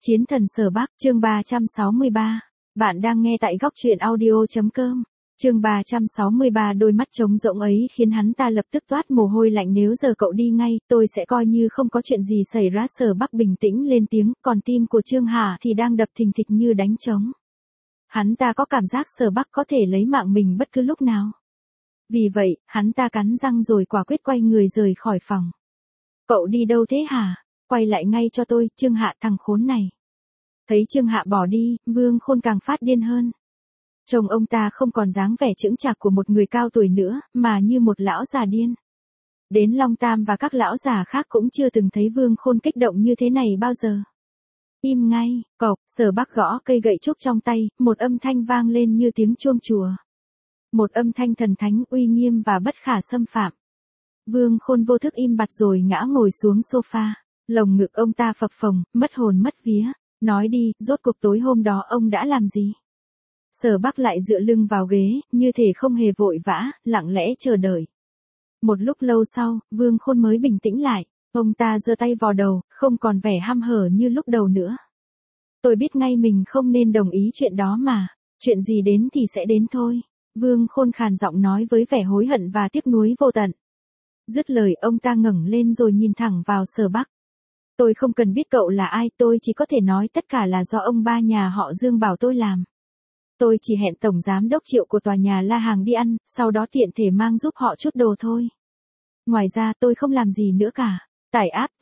Chiến thần Sở Bắc, chương 363. Bạn đang nghe tại góc truyện audio.com. Chương 363. Đôi mắt trống rỗng ấy khiến hắn ta lập tức toát mồ hôi lạnh. Nếu giờ cậu đi ngay, tôi sẽ coi như không có chuyện gì xảy ra. Sở Bắc bình tĩnh lên tiếng, còn tim của Trương Hà thì đang đập thình thịch như đánh trống. Hắn ta có cảm giác Sở Bắc có thể lấy mạng mình bất cứ lúc nào. Vì vậy, hắn ta cắn răng rồi quả quyết quay người rời khỏi phòng. Cậu đi đâu thế hả? Quay lại ngay cho tôi, Trương Hạ, thằng khốn này. Thấy Trương Hạ bỏ đi, Vương Khôn càng phát điên hơn. Chồng ông ta không còn dáng vẻ chững chạc của một người cao tuổi nữa, mà như một lão già điên. Đến Long Tam và các lão già khác cũng chưa từng thấy Vương Khôn kích động như thế này bao giờ. Im ngay, cộc, Sở Bắc gõ cây gậy trúc trong tay, một âm thanh vang lên như tiếng chuông chùa. Một âm thanh thần thánh, uy nghiêm và bất khả xâm phạm. Vương Khôn vô thức im bặt rồi ngã ngồi xuống sofa. Lồng ngực ông ta phập phồng, mất hồn mất vía. Nói đi, rốt cuộc tối hôm đó ông đã làm gì? Sở Bắc lại dựa lưng vào ghế, như thể không hề vội vã, lặng lẽ chờ đợi. Một lúc lâu sau, Vương Khôn mới bình tĩnh lại. Ông ta giơ tay vào đầu, không còn vẻ hăm hở như lúc đầu nữa. Tôi biết ngay mình không nên đồng ý chuyện đó mà. Chuyện gì đến thì sẽ đến thôi. Vương Khôn khàn giọng nói với vẻ hối hận và tiếc nuối vô tận. Dứt lời ông ta ngẩng lên rồi nhìn thẳng vào Sở Bắc. Tôi không cần biết cậu là ai, tôi chỉ có thể nói tất cả là do ông ba nhà họ Dương bảo tôi làm. Tôi chỉ hẹn tổng giám đốc Triệu của tòa nhà La Hàng đi ăn, sau đó tiện thể mang giúp họ chút đồ thôi. Ngoài ra tôi không làm gì nữa cả. Tải app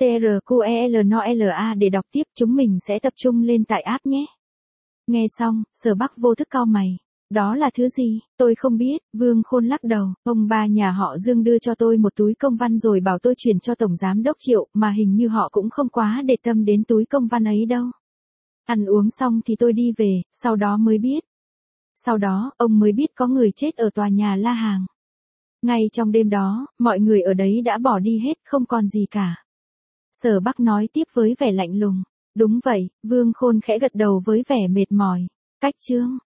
TRQELNOLA để đọc tiếp, chúng mình sẽ tập trung lên tải app nhé. Nghe xong, Sở Bắc vô thức cau mày. Đó là thứ gì? Tôi không biết. Vương Khôn lắc đầu. Ông ba nhà họ Dương đưa cho tôi một túi công văn rồi bảo tôi chuyển cho tổng giám đốc Triệu, mà hình như họ cũng không quá để tâm đến túi công văn ấy đâu. Ăn uống xong thì tôi đi về, sau đó mới biết. Sau đó, ông mới biết có người chết ở tòa nhà La Hàng. Ngay trong đêm đó, mọi người ở đấy đã bỏ đi hết, không còn gì cả. Sở Bắc nói tiếp với vẻ lạnh lùng. Đúng vậy, Vương Khôn khẽ gật đầu với vẻ mệt mỏi. Cách chương